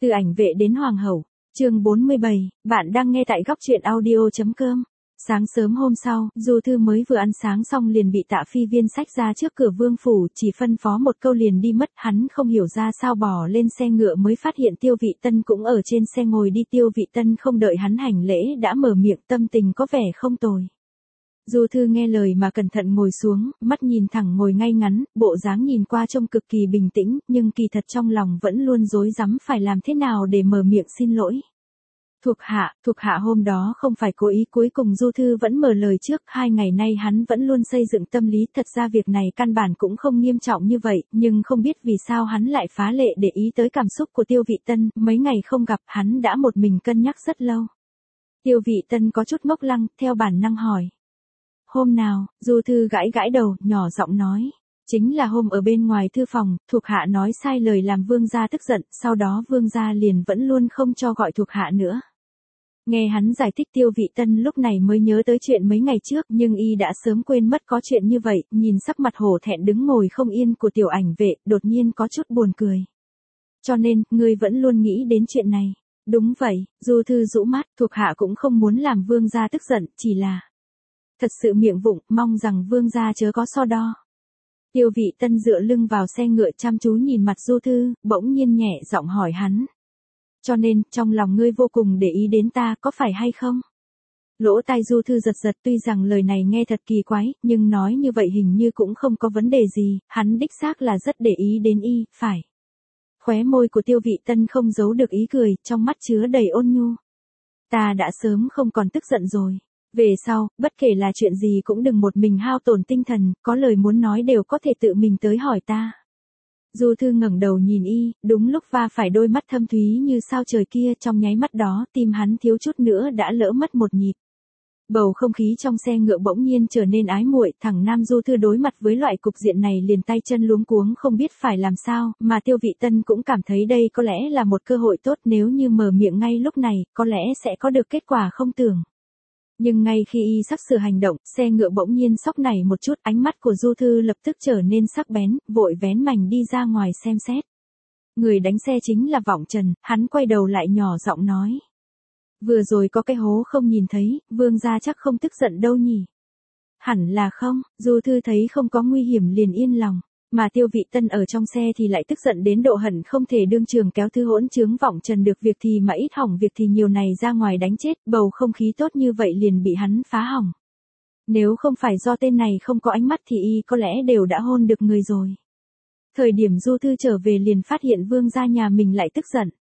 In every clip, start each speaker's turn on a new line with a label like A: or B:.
A: Từ ảnh vệ đến hoàng hậu, chương 47, bạn đang nghe tại góc truyện audio.com. Sáng sớm hôm sau, Du Thư mới vừa ăn sáng xong liền bị Tạ Phi Viên xách ra trước cửa vương phủ, chỉ phân phó một câu liền đi mất. Hắn không hiểu ra sao bò lên xe ngựa mới phát hiện Tiêu Vị Tân cũng ở trên xe ngồi đi. Tiêu Vị Tân không đợi hắn hành lễ đã mở miệng, tâm tình có vẻ không tồi. Du Thư nghe lời mà cẩn thận ngồi xuống, mắt nhìn thẳng ngồi ngay ngắn, bộ dáng nhìn qua trông cực kỳ bình tĩnh, nhưng kỳ thật trong lòng vẫn luôn rối rắm phải làm thế nào để mở miệng xin lỗi. Thuộc hạ hôm đó không phải cố ý, cuối cùng Du Thư vẫn mở lời trước. 2 ngày nay hắn vẫn luôn xây dựng tâm lý, thật ra việc này căn bản cũng không nghiêm trọng như vậy, nhưng không biết vì sao hắn lại phá lệ để ý tới cảm xúc của Tiêu Vị Tân. Mấy ngày không gặp hắn đã một mình cân nhắc rất lâu. Tiêu Vị Tân có chút ngốc lăng, theo bản năng hỏi. Hôm nào? Du Thư gãi đầu, nhỏ giọng nói. Chính là hôm ở bên ngoài thư phòng, thuộc hạ nói sai lời làm vương gia tức giận, sau đó vương gia liền vẫn luôn không cho gọi thuộc hạ nữa. Nghe hắn giải thích, Tiêu Vị Tân lúc này mới nhớ tới chuyện mấy ngày trước, nhưng y đã sớm quên mất có chuyện như vậy, nhìn sắc mặt hổ thẹn đứng ngồi không yên của tiểu ảnh vệ, đột nhiên có chút buồn cười. Cho nên, ngươi vẫn luôn nghĩ đến chuyện này. Đúng vậy, Du Thư rũ mắt, thuộc hạ cũng không muốn làm vương gia tức giận, chỉ là thật sự miệng vụng, mong rằng vương gia chớ có so đo. Tiêu Vị Tân dựa lưng vào xe ngựa chăm chú nhìn mặt Du Thư, bỗng nhiên nhẹ giọng hỏi hắn. Cho nên, trong lòng ngươi vô cùng để ý đến ta, có phải hay không? Lỗ tai Du Thư giật, tuy rằng lời này nghe thật kỳ quái, nhưng nói như vậy hình như cũng không có vấn đề gì, hắn đích xác là rất để ý đến y, phải. Khóe môi của Tiêu Vị Tân không giấu được ý cười, trong mắt chứa đầy ôn nhu. Ta đã sớm không còn tức giận rồi. Về sau, bất kể là chuyện gì cũng đừng một mình hao tổn tinh thần, có lời muốn nói đều có thể tự mình tới hỏi ta. Du Thư ngẩng đầu nhìn y, đúng lúc va phải đôi mắt thâm thúy như sao trời kia, trong nháy mắt đó tim hắn thiếu chút nữa đã lỡ mất một nhịp. Bầu không khí trong xe ngựa bỗng nhiên trở nên ái muội, thằng nam Du Thư đối mặt với loại cục diện này liền tay chân luống cuống không biết phải làm sao, mà Tiêu Vị Tân cũng cảm thấy đây có lẽ là một cơ hội tốt, nếu như mở miệng ngay lúc này, có lẽ sẽ có được kết quả không tưởng. Nhưng ngay khi y sắp sửa hành động, xe ngựa bỗng nhiên sóc nảy một chút, ánh mắt của Du Thư lập tức trở nên sắc bén, vội vén mành đi ra ngoài xem xét. Người đánh xe chính là Vọng Trần, hắn quay đầu lại nhỏ giọng nói. Vừa rồi có cái hố không nhìn thấy, vương gia chắc không tức giận đâu nhỉ? Hẳn là không, Du Thư thấy không có nguy hiểm liền yên lòng. Mà Tiêu Vị Tân ở trong xe thì lại tức giận đến độ hận không thể đương trường kéo thứ hỗn trướng Vọng Trần được việc thì mà ít hỏng việc thì nhiều này ra ngoài đánh chết, bầu không khí tốt như vậy liền bị hắn phá hỏng. Nếu không phải do tên này không có ánh mắt thì y có lẽ đều đã hôn được người rồi. Thời điểm Du Thư trở về liền phát hiện vương gia nhà mình lại tức giận.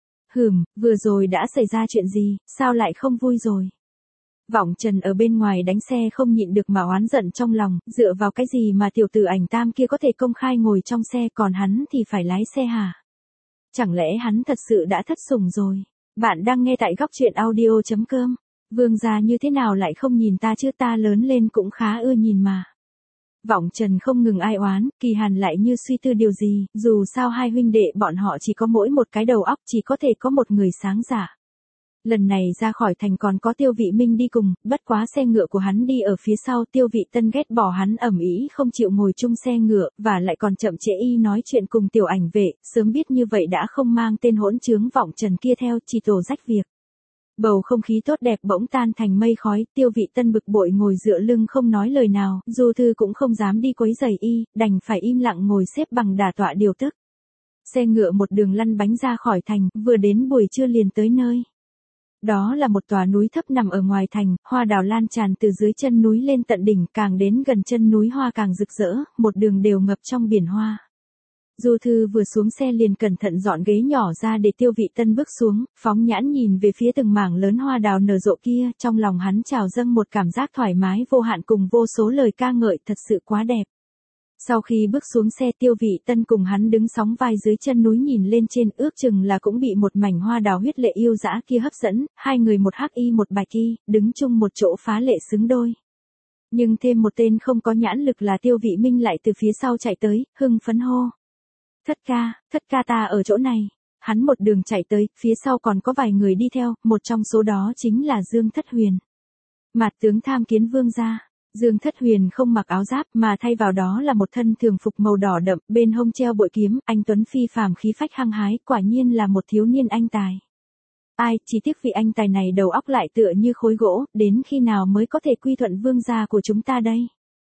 A: Vừa rồi đã xảy ra chuyện gì, sao lại không vui rồi? Vọng Trần ở bên ngoài đánh xe không nhịn được mà oán giận trong lòng, dựa vào cái gì mà tiểu tử Ảnh Tam kia có thể công khai ngồi trong xe còn hắn thì phải lái xe hả? Chẳng lẽ hắn thật sự đã thất sủng rồi? Bạn đang nghe tại góc truyện audio.com. Vương gia như thế nào lại không nhìn ta chứ, ta lớn lên cũng khá ưa nhìn mà. Vọng Trần không ngừng ai oán, Kỳ Hàn lại như suy tư điều gì, dù sao hai huynh đệ bọn họ chỉ có mỗi một cái đầu óc, chỉ có thể có một người sáng giả. Lần này ra khỏi thành còn có Tiêu Vị Minh đi cùng, bất quá xe ngựa của hắn đi ở phía sau. Tiêu Vị Tân ghét bỏ hắn ầm ĩ không chịu ngồi chung xe ngựa, và lại còn chậm trễ y nói chuyện cùng tiểu ảnh vệ, sớm biết như vậy đã không mang tên hỗn trướng Vọng Trần kia theo, chỉ tổ rách việc. Bầu không khí tốt đẹp bỗng tan thành mây khói, Tiêu Vị Tân bực bội ngồi dựa lưng không nói lời nào, Du Thư cũng không dám đi quấy rầy y, đành phải im lặng ngồi xếp bằng đả tọa điều tức. Xe ngựa một đường lăn bánh ra khỏi thành, vừa đến buổi trưa liền tới nơi. Đó là một tòa núi thấp nằm ở ngoài thành, hoa đào lan tràn từ dưới chân núi lên tận đỉnh, càng đến gần chân núi hoa càng rực rỡ, một đường đều ngập trong biển hoa. Du Thư vừa xuống xe liền cẩn thận dọn ghế nhỏ ra để Tiêu Vị Tân bước xuống, phóng nhãn nhìn về phía từng mảng lớn hoa đào nở rộ kia, trong lòng hắn trào dâng một cảm giác thoải mái vô hạn cùng vô số lời ca ngợi, thật sự quá đẹp. Sau khi bước xuống xe, Tiêu Vị Tân cùng hắn đứng sóng vai dưới chân núi nhìn lên trên, ước chừng là cũng bị một mảnh hoa đào huyết lệ yêu dã kia hấp dẫn, hai người một hắc y một bạch y, đứng chung một chỗ phá lệ xứng đôi. Nhưng thêm một tên không có nhãn lực là Tiêu Vị Minh lại từ phía sau chạy tới, hưng phấn hô. Thất ca ta ở chỗ này. Hắn một đường chạy tới, phía sau còn có vài người đi theo, một trong số đó chính là Dương Thất Huyền. Mạt tướng tham kiến vương gia. Dương Thất Huyền không mặc áo giáp mà thay vào đó là một thân thường phục màu đỏ đậm, bên hông treo bội kiếm, anh tuấn phi phàm khí phách hăng hái, quả nhiên là một thiếu niên anh tài. Ai, chỉ tiếc vị anh tài này đầu óc lại tựa như khối gỗ, đến khi nào mới có thể quy thuận vương gia của chúng ta đây?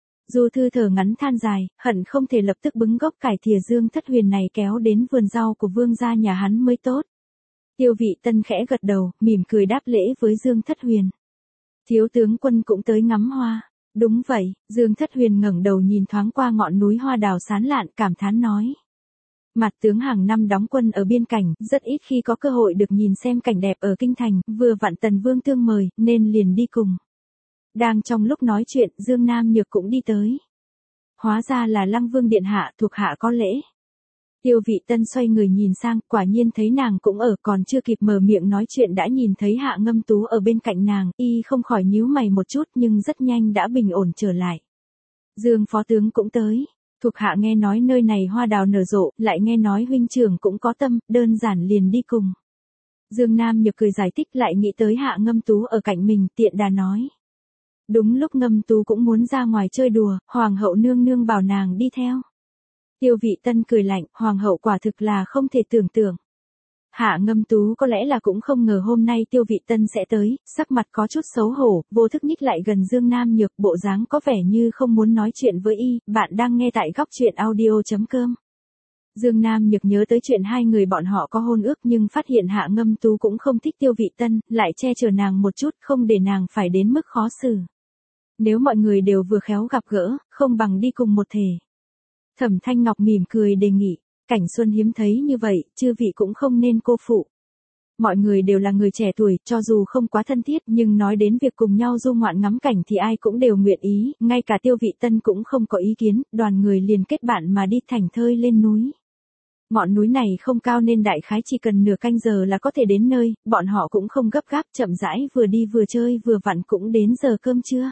A: Du Thư thở ngắn than dài, hận không thể lập tức bứng gốc cải thìa Dương Thất Huyền này kéo đến vườn rau của vương gia nhà hắn mới tốt. Tiêu Vị Tân khẽ gật đầu, mỉm cười đáp lễ với Dương Thất Huyền. Thiếu tướng quân cũng tới ngắm hoa. Đúng vậy, Dương Thất Huyền ngẩng đầu nhìn thoáng qua ngọn núi hoa đào xán lạn, cảm thán nói. Mặt tướng hàng năm đóng quân ở biên cảnh, rất ít khi có cơ hội được nhìn xem cảnh đẹp ở kinh thành, vừa vặn Tần Vương tương mời, nên liền đi cùng. Đang trong lúc nói chuyện, Dương Nam Nhược cũng đi tới. Hóa ra là Lăng Vương điện hạ, thuộc hạ có lễ. Tiêu Vị Tân xoay người nhìn sang, quả nhiên thấy nàng cũng ở, còn chưa kịp mở miệng nói chuyện đã nhìn thấy Hạ Ngâm Tú ở bên cạnh nàng, y không khỏi nhíu mày một chút nhưng rất nhanh đã bình ổn trở lại. Dương phó tướng cũng tới. Thuộc hạ nghe nói nơi này hoa đào nở rộ, lại nghe nói huynh trưởng cũng có tâm, đơn giản liền đi cùng. Dương Nam Nhược cười giải thích, lại nghĩ tới Hạ Ngâm Tú ở cạnh mình, tiện đà nói. Đúng lúc Ngâm Tú cũng muốn ra ngoài chơi đùa, hoàng hậu nương nương bảo nàng đi theo. Tiêu Vị Tân cười lạnh, hoàng hậu quả thực là không thể tưởng tượng. Hạ Ngâm Tú có lẽ là cũng không ngờ hôm nay Tiêu Vị Tân sẽ tới, sắc mặt có chút xấu hổ, vô thức nhích lại gần Dương Nam Nhược, bộ dáng có vẻ như không muốn nói chuyện với y. Bạn đang nghe tại góc truyện audio.com. Dương Nam Nhược nhớ tới chuyện hai người bọn họ có hôn ước nhưng phát hiện Hạ Ngâm Tú cũng không thích Tiêu Vị Tân, lại che chở nàng một chút, không để nàng phải đến mức khó xử. Nếu mọi người đều vừa khéo gặp gỡ, không bằng đi cùng một thể. Thẩm Thanh Ngọc mỉm cười đề nghị, cảnh xuân hiếm thấy như vậy, chư vị cũng không nên cô phụ. Mọi người đều là người trẻ tuổi, cho dù không quá thân thiết nhưng nói đến việc cùng nhau du ngoạn ngắm cảnh thì ai cũng đều nguyện ý, ngay cả Tiêu Vị Tân cũng không có ý kiến, đoàn người liền kết bạn mà đi thảnh thơi lên núi. Ngọn núi này không cao nên đại khái chỉ cần nửa canh giờ là có thể đến nơi, bọn họ cũng không gấp gáp, chậm rãi vừa đi vừa chơi vừa vặn cũng đến giờ cơm trưa.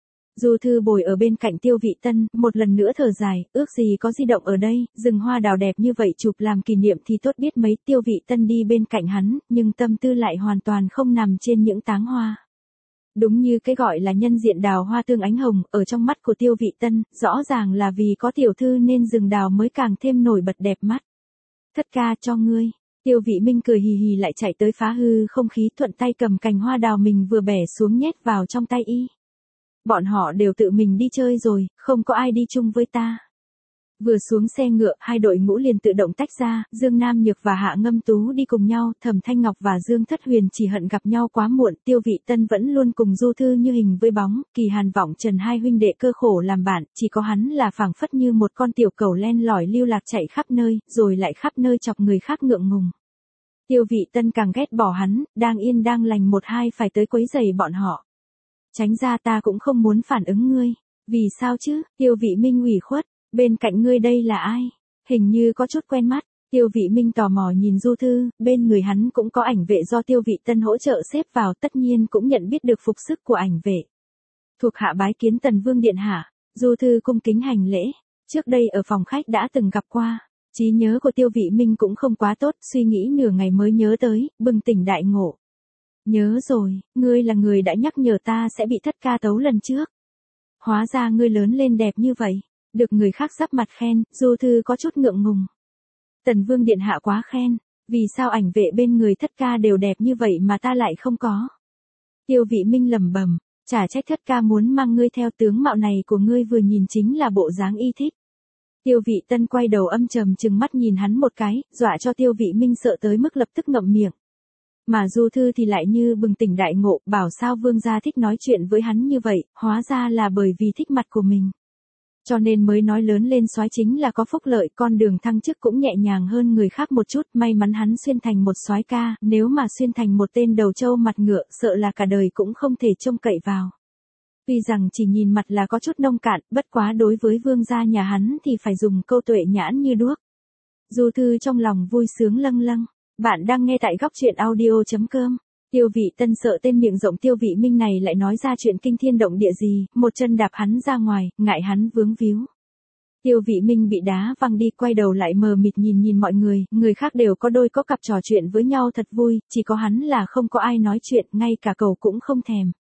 A: Du Thư bồi ở bên cạnh Tiêu Vị Tân, một lần nữa thở dài, ước gì có di động ở đây, rừng hoa đào đẹp như vậy chụp làm kỷ niệm thì tốt biết mấy. Tiêu Vị Tân đi bên cạnh hắn, nhưng tâm tư lại hoàn toàn không nằm trên những táng hoa. Đúng như cái gọi là nhân diện đào hoa tương ánh hồng, ở trong mắt của Tiêu Vị Tân, rõ ràng là vì có tiểu thư nên rừng đào mới càng thêm nổi bật đẹp mắt. Thất ca cho ngươi. Tiêu Vị Minh cười hì hì lại chạy tới phá hư không khí, thuận tay cầm cành hoa đào mình vừa bẻ xuống nhét vào trong tay y. Bọn họ đều tự mình đi chơi rồi, không có ai đi chung với ta. Vừa xuống xe ngựa, hai đội ngũ liền tự động tách ra, Dương Nam Nhược và Hạ Ngâm Tú đi cùng nhau, Thẩm Thanh Ngọc và Dương Thất Huyền chỉ hận gặp nhau quá muộn, Tiêu Vị Tân vẫn luôn cùng Du Thư như hình với bóng, Kỳ Hàn Vọng Trần hai huynh đệ cơ khổ làm bạn, chỉ có hắn là phảng phất như một con tiểu cẩu len lỏi lưu lạc chạy khắp nơi, rồi lại khắp nơi chọc người khác ngượng ngùng. Tiêu Vị Tân càng ghét bỏ hắn, đang yên đang lành một hai phải tới quấy rầy bọn họ. Tránh ra, ta cũng không muốn phản ứng ngươi. Vì sao chứ? Tiêu Vị Minh ủy khuất. Bên cạnh ngươi đây là ai? Hình như có chút quen mắt. Tiêu Vị Minh tò mò nhìn Du Thư, bên người hắn cũng có ảnh vệ do Tiêu Vị Tân hỗ trợ xếp vào, tất nhiên cũng nhận biết được phục sức của ảnh vệ. Thuộc hạ bái kiến Tần Vương điện hạ. Du Thư cung kính hành lễ. Trước đây ở phòng khách đã từng gặp qua. Trí nhớ của Tiêu Vị Minh cũng không quá tốt, suy nghĩ nửa ngày mới nhớ tới, bừng tỉnh đại ngộ. Nhớ rồi, ngươi là người đã nhắc nhở ta sẽ bị thất ca tấu lần trước. Hóa ra ngươi lớn lên đẹp như vậy, được người khác sắp mặt khen, Du Thư có chút ngượng ngùng. Tần Vương điện hạ quá khen, vì sao ảnh vệ bên người thất ca đều đẹp như vậy mà ta lại không có? Tiêu Vị Minh lẩm bẩm, chả trách thất ca muốn mang ngươi theo, tướng mạo này của ngươi vừa nhìn chính là bộ dáng y thích. Tiêu Vị Tân quay đầu âm trầm trừng mắt nhìn hắn một cái, dọa cho Tiêu Vị Minh sợ tới mức lập tức ngậm miệng. Mà Du Thư thì lại như bừng tỉnh đại ngộ, bảo sao vương gia thích nói chuyện với hắn như vậy, hóa ra là bởi vì thích mặt của mình. Cho nên mới nói lớn lên soái chính là có phúc lợi, con đường thăng chức cũng nhẹ nhàng hơn người khác một chút, may mắn hắn xuyên thành một soái ca, nếu mà xuyên thành một tên đầu trâu mặt ngựa, sợ là cả đời cũng không thể trông cậy vào. Tuy rằng chỉ nhìn mặt là có chút nông cạn, bất quá đối với vương gia nhà hắn thì phải dùng câu tuệ nhãn như đuốc. Du Thư trong lòng vui sướng lâng lâng. Bạn đang nghe tại góc truyện audio.com. Tiêu Vị Tân sợ tên miệng rộng Tiêu Vị Minh này lại nói ra chuyện kinh thiên động địa gì, một chân đạp hắn ra ngoài, ngại hắn vướng víu. Tiêu Vị Minh bị đá văng đi, quay đầu lại mờ mịt nhìn mọi người khác đều có đôi có cặp trò chuyện với nhau thật vui, chỉ có hắn là không có ai nói chuyện, ngay cả cậu cũng không thèm.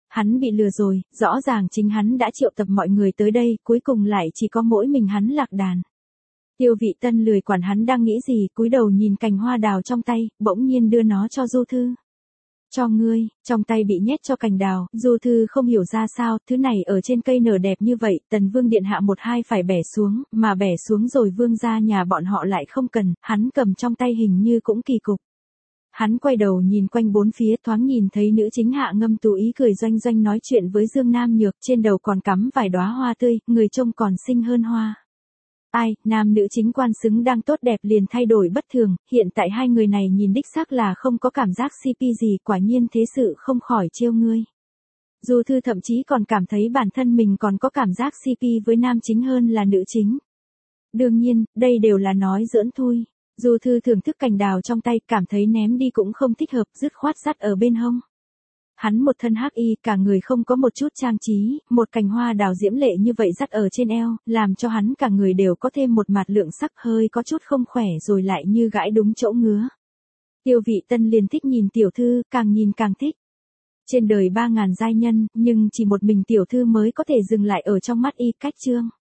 A: Hắn bị lừa rồi, rõ ràng chính hắn đã triệu tập mọi người tới đây, cuối cùng lại chỉ có mỗi mình hắn lạc đàn. Tiêu Vị Tân lười quản hắn đang nghĩ gì, cúi đầu nhìn cành hoa đào trong tay, bỗng nhiên đưa nó cho Du Thư. Cho ngươi, trong tay bị nhét cho cành đào, Du Thư không hiểu ra sao, thứ này ở trên cây nở đẹp như vậy, Tần Vương điện hạ một hai phải bẻ xuống, mà bẻ xuống rồi vương gia nhà bọn họ lại không cần, hắn cầm trong tay hình như cũng kỳ cục. Hắn quay đầu nhìn quanh bốn phía, thoáng nhìn thấy nữ chính Hạ Ngâm Tú ý cười doanh doanh nói chuyện với Dương Nam Nhược, trên đầu còn cắm vài đóa hoa tươi, người trông còn xinh hơn hoa. Ai, nam nữ chính quan xứng đang tốt đẹp liền thay đổi bất thường, hiện tại hai người này nhìn đích xác là không có cảm giác CP gì, quả nhiên thế sự không khỏi trêu ngươi. Du Thư thậm chí còn cảm thấy bản thân mình còn có cảm giác CP với nam chính hơn là nữ chính. Đương nhiên, đây đều là nói giỡn thôi. Du Thư thưởng thức cành đào trong tay, cảm thấy ném đi cũng không thích hợp, dứt khoát dắt ở bên hông. Hắn một thân hắc y, cả người không có một chút trang trí, một cành hoa đào diễm lệ như vậy dắt ở trên eo, làm cho hắn cả người đều có thêm một mạt lượng sắc, hơi có chút không khỏe rồi lại như gãi đúng chỗ ngứa. Tiêu Vị Tân liền thích nhìn tiểu thư, càng nhìn càng thích. Trên đời 3000 giai nhân, nhưng chỉ một mình tiểu thư mới có thể dừng lại ở trong mắt y, cách chương.